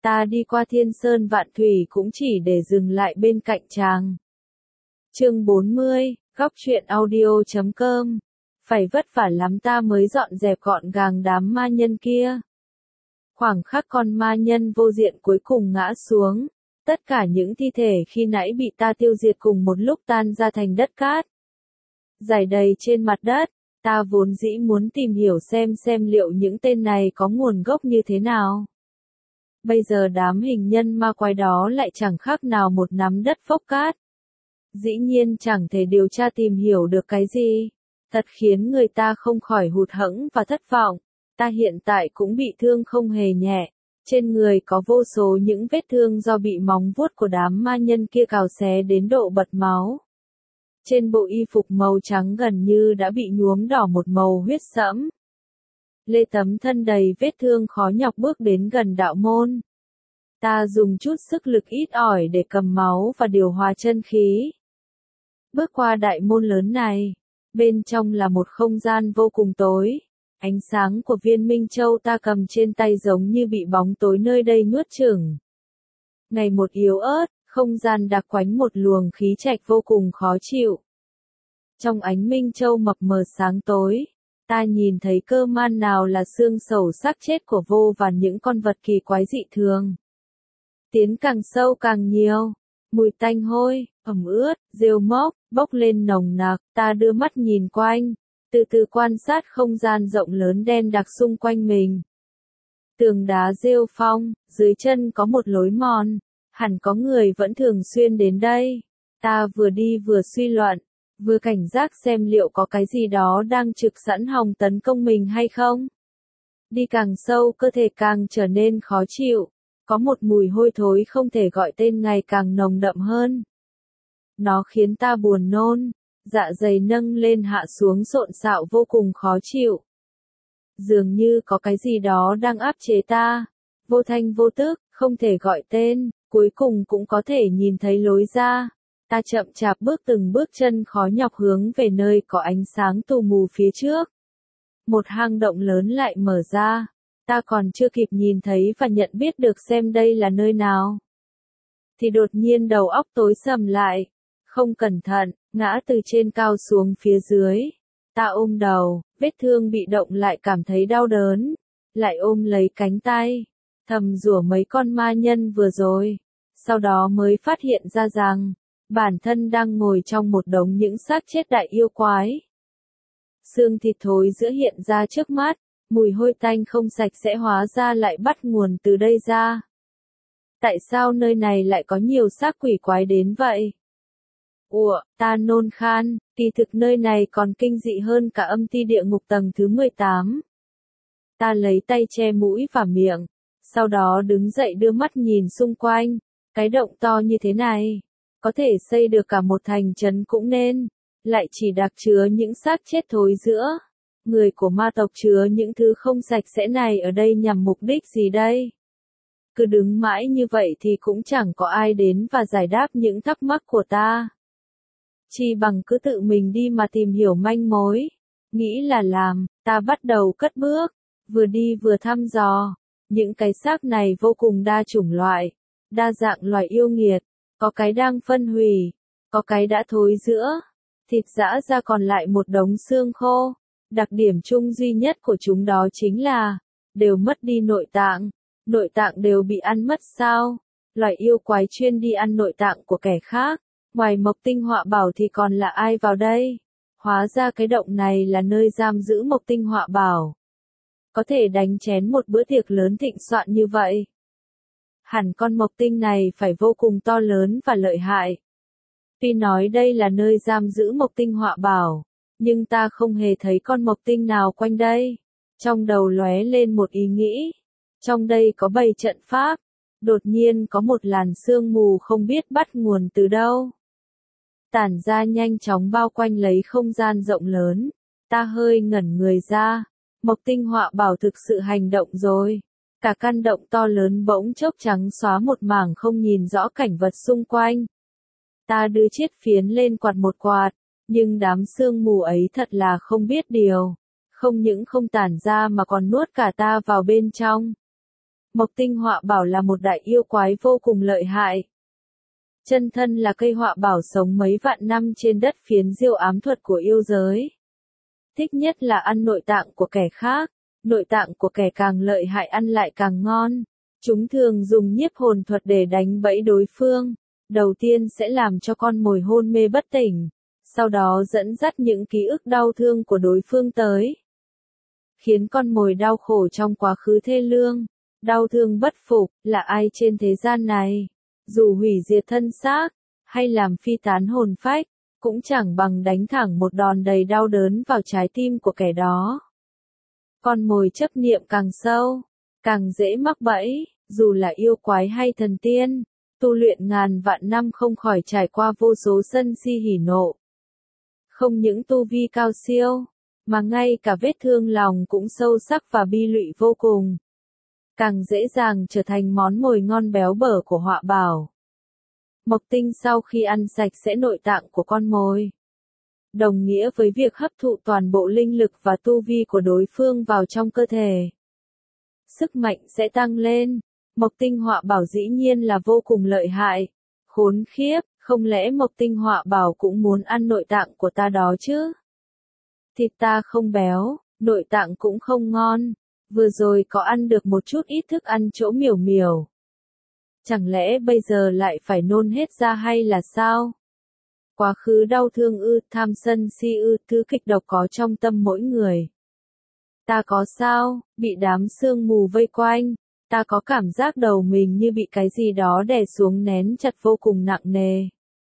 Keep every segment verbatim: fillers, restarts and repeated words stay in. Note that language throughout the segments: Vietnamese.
Ta đi qua thiên sơn vạn thủy cũng chỉ để dừng lại bên cạnh chàng. Chương bốn mươi, góc truyện audio chấm com. Phải vất vả lắm ta mới dọn dẹp gọn gàng đám ma nhân kia. Khoảng khắc con ma nhân vô diện cuối cùng ngã xuống, tất cả những thi thể khi nãy bị ta tiêu diệt cùng một lúc tan ra thành đất cát. Rải đầy trên mặt đất, ta vốn dĩ muốn tìm hiểu xem xem liệu những tên này có nguồn gốc như thế nào. Bây giờ đám hình nhân ma quái đó lại chẳng khác nào một nắm đất phốc cát. Dĩ nhiên chẳng thể điều tra tìm hiểu được cái gì, thật khiến người ta không khỏi hụt hẫng và thất vọng. Ta hiện tại cũng bị thương không hề nhẹ, trên người có vô số những vết thương do bị móng vuốt của đám ma nhân kia cào xé đến độ bật máu. Trên bộ y phục màu trắng gần như đã bị nhuốm đỏ một màu huyết sẫm. Lê Tấm thân đầy vết thương khó nhọc bước đến gần đạo môn. Ta dùng chút sức lực ít ỏi để cầm máu và điều hòa chân khí. Bước qua đại môn lớn này, bên trong là một không gian vô cùng tối. Ánh sáng của viên minh châu ta cầm trên tay giống như bị bóng tối nơi đây nuốt chửng. Ngày một yếu ớt, không gian đặc quánh một luồng khí trạch vô cùng khó chịu. Trong ánh minh châu mập mờ sáng tối, ta nhìn thấy cơ man nào là xương sầu xác chết của vô vàn những con vật kỳ quái dị thường. Tiến càng sâu càng nhiều, mùi tanh hôi, ẩm ướt, rêu mốc, bốc lên nồng nặc. Ta đưa mắt nhìn quanh, từ từ quan sát không gian rộng lớn đen đặc xung quanh mình. Tường đá rêu phong, dưới chân có một lối mòn, hẳn có người vẫn thường xuyên đến đây. Ta vừa đi vừa suy luận, vừa cảnh giác xem liệu có cái gì đó đang trực sẵn hòng tấn công mình hay không. Đi càng sâu cơ thể càng trở nên khó chịu, có một mùi hôi thối không thể gọi tên ngày càng nồng đậm hơn. Nó khiến ta buồn nôn, dạ dày nâng lên hạ xuống xộn xạo vô cùng khó chịu. Dường như có cái gì đó đang áp chế ta, vô thanh vô tức, không thể gọi tên, cuối cùng cũng có thể nhìn thấy lối ra. Ta chậm chạp bước từng bước chân khó nhọc hướng về nơi có ánh sáng tù mù phía trước. Một hang động lớn lại mở ra, ta còn chưa kịp nhìn thấy và nhận biết được xem đây là nơi nào. Thì đột nhiên đầu óc tối sầm lại, không cẩn thận, ngã từ trên cao xuống phía dưới. Ta ôm đầu, vết thương bị động lại cảm thấy đau đớn, lại ôm lấy cánh tay, thầm rủa mấy con ma nhân vừa rồi. Sau đó mới phát hiện ra rằng, bản thân đang ngồi trong một đống những xác chết đại yêu quái. Xương thịt thối giữa hiện ra trước mắt, mùi hôi tanh không sạch sẽ hóa ra lại bắt nguồn từ đây ra. Tại sao nơi này lại có nhiều xác quỷ quái đến vậy? Ủa, ta nôn khan, kỳ thực nơi này còn kinh dị hơn cả âm ti địa ngục tầng thứ mười tám. Ta lấy tay che mũi và miệng, sau đó đứng dậy đưa mắt nhìn xung quanh, cái động to như thế này, có thể xây được cả một thành trấn cũng nên, lại chỉ đặc chứa những xác chết thối giữa. Người của ma tộc chứa những thứ không sạch sẽ này ở đây nhằm mục đích gì đây? Cứ đứng mãi như vậy thì cũng chẳng có ai đến và giải đáp những thắc mắc của ta. Chỉ bằng cứ tự mình đi mà tìm hiểu manh mối. Nghĩ là làm, ta bắt đầu cất bước, vừa đi vừa thăm dò. Những cái xác này vô cùng đa chủng loại, đa dạng loài yêu nghiệt, có cái đang phân hủy, có cái đã thối giữa, thịt giã ra còn lại một đống xương khô. Đặc điểm chung duy nhất của chúng đó chính là, đều mất đi nội tạng. Nội tạng đều bị ăn mất sao? Loài yêu quái chuyên đi ăn nội tạng của kẻ khác. Ngoài Mộc Tinh Họa Bảo thì còn là ai vào đây? Hóa ra cái động này là nơi giam giữ Mộc Tinh Họa Bảo. Có thể đánh chén một bữa tiệc lớn thịnh soạn như vậy. Hẳn con Mộc Tinh này phải vô cùng to lớn và lợi hại. Tuy nói đây là nơi giam giữ Mộc Tinh Họa Bảo, nhưng ta không hề thấy con Mộc Tinh nào quanh đây. Trong đầu lóe lên một ý nghĩ. Trong đây có bày trận pháp. Đột nhiên có một làn sương mù không biết bắt nguồn từ đâu. Tản ra nhanh chóng bao quanh lấy không gian rộng lớn. Ta hơi ngẩn người ra. Mộc Tinh Họa Bảo thực sự hành động rồi. Cả căn động to lớn bỗng chốc trắng xóa một mảng không nhìn rõ cảnh vật xung quanh. Ta đưa chiếc phiến lên quạt một quạt, nhưng đám sương mù ấy thật là không biết điều. Không những không tản ra mà còn nuốt cả ta vào bên trong. Mộc Tinh Họa Bảo là một đại yêu quái vô cùng lợi hại. Chân thân là cây họa bảo sống mấy vạn năm trên đất phiến diêu ám thuật của yêu giới. Thích nhất là ăn nội tạng của kẻ khác, nội tạng của kẻ càng lợi hại ăn lại càng ngon. Chúng thường dùng nhiếp hồn thuật để đánh bẫy đối phương. Đầu tiên sẽ làm cho con mồi hôn mê bất tỉnh, sau đó dẫn dắt những ký ức đau thương của đối phương tới. Khiến con mồi đau khổ trong quá khứ thê lương, đau thương bất phục, là ai trên thế gian này, dù hủy diệt thân xác, hay làm phi tán hồn phách, cũng chẳng bằng đánh thẳng một đòn đầy đau đớn vào trái tim của kẻ đó. Con mồi chấp niệm càng sâu, càng dễ mắc bẫy, dù là yêu quái hay thần tiên, tu luyện ngàn vạn năm không khỏi trải qua vô số sân si hỉ nộ. Không những tu vi cao siêu, mà ngay cả vết thương lòng cũng sâu sắc và bi lụy vô cùng. Càng dễ dàng trở thành món mồi ngon béo bở của họa bảo. Mộc Tinh sau khi ăn sạch sẽ nội tạng của con mồi, đồng nghĩa với việc hấp thụ toàn bộ linh lực và tu vi của đối phương vào trong cơ thể. Sức mạnh sẽ tăng lên. Mộc Tinh Họa Bảo dĩ nhiên là vô cùng lợi hại. Khốn khiếp, không lẽ Mộc Tinh Họa Bảo cũng muốn ăn nội tạng của ta đó chứ? Thịt ta không béo, nội tạng cũng không ngon. Vừa rồi có ăn được một chút ít thức ăn chỗ miểu miểu. Chẳng lẽ bây giờ lại phải nôn hết ra hay là sao? Quá khứ đau thương ư, tham sân si ư, thứ kịch độc có trong tâm mỗi người. Ta có sao, bị đám sương mù vây quanh, ta có cảm giác đầu mình như bị cái gì đó đè xuống nén chặt vô cùng nặng nề.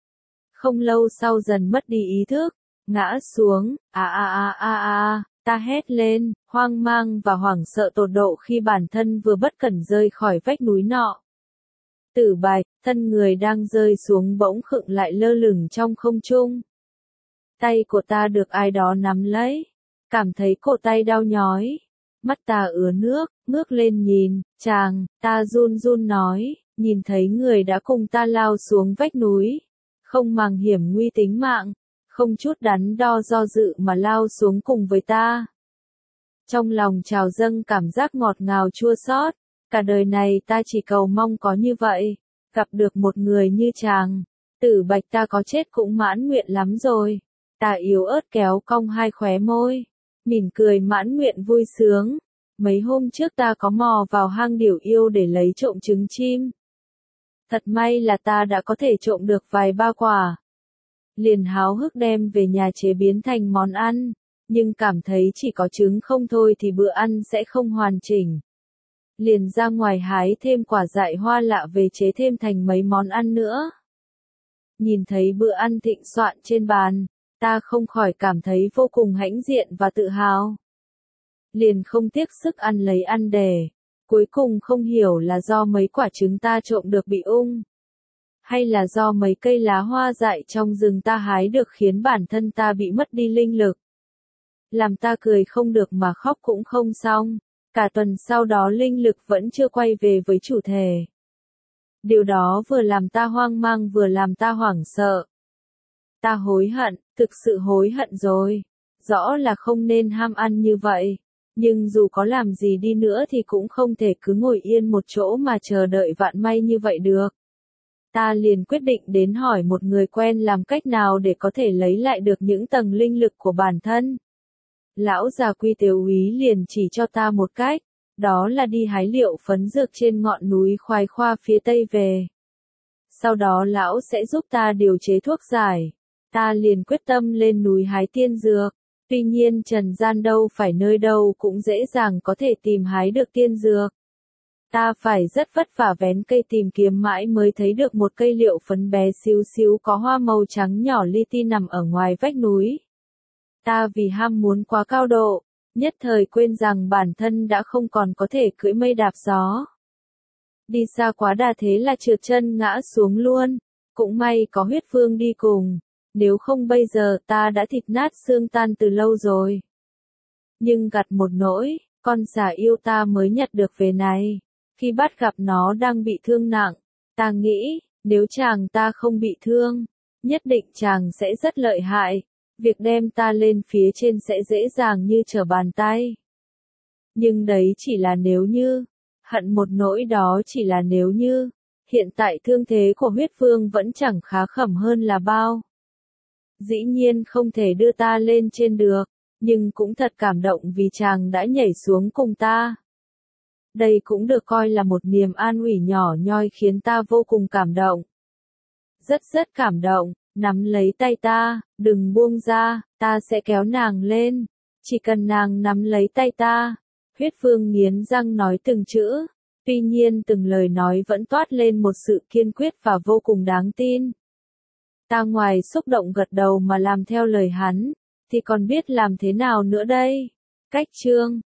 Không lâu sau dần mất đi ý thức, ngã xuống, a a a a a, ta hét lên, hoang mang và hoảng sợ tột độ khi bản thân vừa bất cẩn rơi khỏi vách núi nọ. Tử Bạch, thân người đang rơi xuống bỗng khựng lại lơ lửng trong không trung. Tay của ta được ai đó nắm lấy, cảm thấy cổ tay đau nhói. Mắt ta ứa nước, ngước lên nhìn, chàng, ta run run nói, nhìn thấy người đã cùng ta lao xuống vách núi. Không màng hiểm nguy tính mạng, không chút đắn đo do dự mà lao xuống cùng với ta. Trong lòng trào dâng cảm giác ngọt ngào chua xót. Cả đời này ta chỉ cầu mong có như vậy, gặp được một người như chàng. Tử Bạch, ta có chết cũng mãn nguyện lắm rồi. Ta yếu ớt kéo cong hai khóe môi, mỉm cười mãn nguyện vui sướng. Mấy hôm trước ta có mò vào hang điểu yêu để lấy trộm trứng chim. Thật may là ta đã có thể trộm được vài ba quả. Liền háo hức đem về nhà chế biến thành món ăn, nhưng cảm thấy chỉ có trứng không thôi thì bữa ăn sẽ không hoàn chỉnh. Liền ra ngoài hái thêm quả dại hoa lạ về chế thêm thành mấy món ăn nữa. Nhìn thấy bữa ăn thịnh soạn trên bàn, ta không khỏi cảm thấy vô cùng hãnh diện và tự hào. Liền không tiếc sức ăn lấy ăn để. Cuối cùng không hiểu là do mấy quả trứng ta trộm được bị ung, hay là do mấy cây lá hoa dại trong rừng ta hái được khiến bản thân ta bị mất đi linh lực. Làm ta cười không được mà khóc cũng không xong. Cả tuần sau đó linh lực vẫn chưa quay về với chủ thể. Điều đó vừa làm ta hoang mang vừa làm ta hoảng sợ. Ta hối hận, thực sự hối hận rồi. Rõ là không nên ham ăn như vậy. Nhưng dù có làm gì đi nữa thì cũng không thể cứ ngồi yên một chỗ mà chờ đợi vạn may như vậy được. Ta liền quyết định đến hỏi một người quen làm cách nào để có thể lấy lại được những tầng linh lực của bản thân. Lão già Quy Tiểu Úy liền chỉ cho ta một cách, đó là đi hái liệu phấn dược trên ngọn núi Khoái Khoa phía tây về. Sau đó lão sẽ giúp ta điều chế thuốc giải. Ta liền quyết tâm lên núi hái tiên dược. Tuy nhiên trần gian đâu phải nơi đâu cũng dễ dàng có thể tìm hái được tiên dược. Ta phải rất vất vả vén cây tìm kiếm mãi mới thấy được một cây liệu phấn bé xíu xíu có hoa màu trắng nhỏ li ti nằm ở ngoài vách núi. Ta vì ham muốn quá cao độ, nhất thời quên rằng bản thân đã không còn có thể cưỡi mây đạp gió. Đi xa quá đà thế là trượt chân ngã xuống luôn, cũng may có huyết phương đi cùng, nếu không bây giờ ta đã thịt nát xương tan từ lâu rồi. Nhưng gặt một nỗi, con xà yêu ta mới nhặt được về này, khi bắt gặp nó đang bị thương nặng, ta nghĩ, nếu chàng ta không bị thương, nhất định chàng sẽ rất lợi hại. Việc đem ta lên phía trên sẽ dễ dàng như trở bàn tay. Nhưng đấy chỉ là nếu như, Hận một nỗi đó chỉ là nếu như, hiện tại thương thế của huyết vương vẫn chẳng khá khẩm hơn là bao. Dĩ nhiên không thể đưa ta lên trên được, nhưng cũng thật cảm động vì chàng đã nhảy xuống cùng ta. Đây cũng được coi là một niềm an ủi nhỏ nhoi khiến ta vô cùng cảm động. Rất rất cảm động, nắm lấy tay ta, đừng buông ra, ta sẽ kéo nàng lên. Chỉ cần nàng nắm lấy tay ta. Huyết vương nghiến răng nói từng chữ, tuy nhiên từng lời nói vẫn toát lên một sự kiên quyết và vô cùng đáng tin. Ta ngoài xúc động gật đầu mà làm theo lời hắn, thì còn biết làm thế nào nữa đây? Cách chương